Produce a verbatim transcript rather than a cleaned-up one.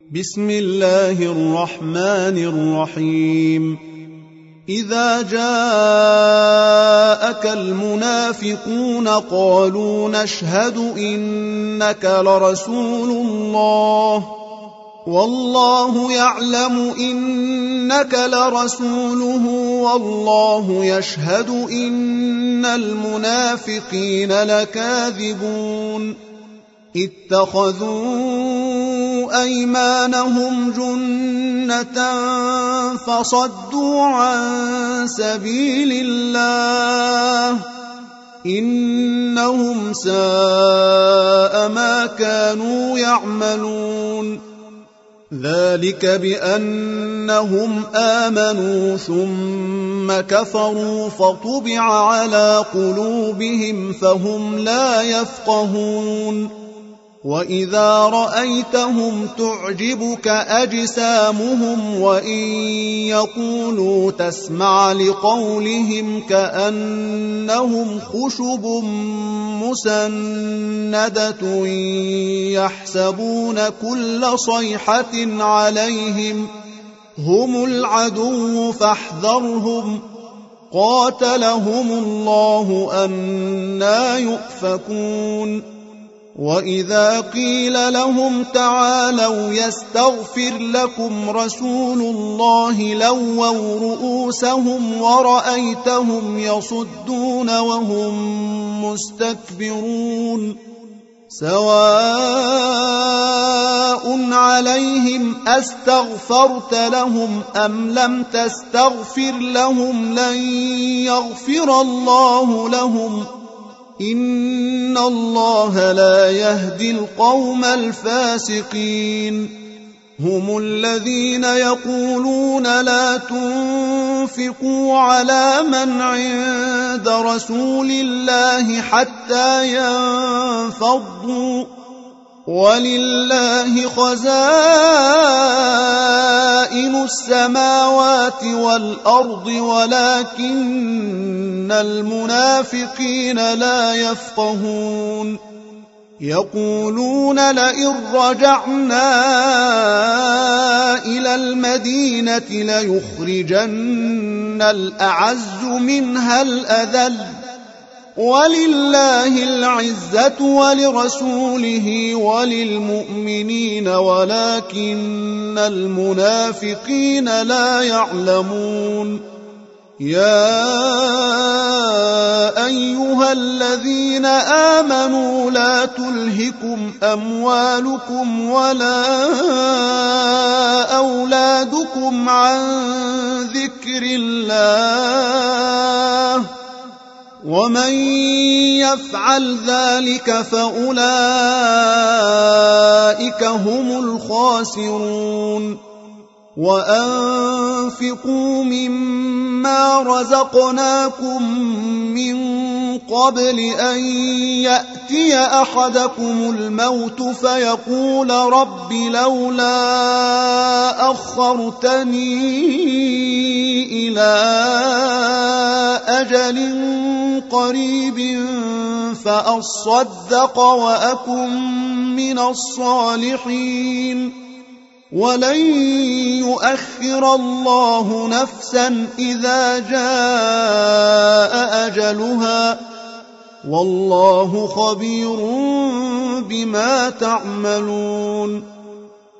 بسم الله الرحمن الرحيم إذا جاءك المنافقون قالوا نشهد إنك لرسول الله والله يعلم إنك لرسوله والله يشهد إن المنافقين لكاذبون اتخذوا أيمانهم جنة فصدوا عن سبيل الله إنهم ساء ما كانوا يعملون ذلك بأنهم آمنوا ثم كفروا فطبع على قلوبهم فهم لا يفقهون وإذا رأيتهم تعجبك أجسامهم وإن يقولوا تسمع لقولهم كأنهم خشب مسندة يحسبون كل صيحة عليهم هم العدو فاحذرهم قاتلهم الله أنى يؤفكون وإذا قيل لهم تعالوا يستغفر لكم رسول الله لووا رؤوسهم ورأيتهم يصدون وهم مستكبرون سواء عليهم أستغفرت لهم أم لم تستغفر لهم لن يغفر الله لهم إن الله لا يهدي القوم الفاسقين هم الذين يقولون لا تنفقوا على من عند رسول الله حتى ينفضوا ولله خزائن السماوات والأرض ولكن المنافقين لا يفقهون يقولون لئن رجعنا إلى المدينة ليخرجن الأعز منها الأذل ولله العزة ولرسوله وللمؤمنين ولكن المنافقين لا يعلمون يا أيها الذين آمنوا لا تلهكم أموالكم ولا أولادكم عن ذكر الله ومن يفعل ذلك فأولئك هم الخاسرون وأنفقوا مما رزقناكم من قبل أن يأتي أحدكم الموت فيقول رب لولا أخرتني إلى أجل قريب فأصدق وأكن من الصالحين ولن يؤخر الله نفسا إذا جاء أجلها والله خبير بما تعملون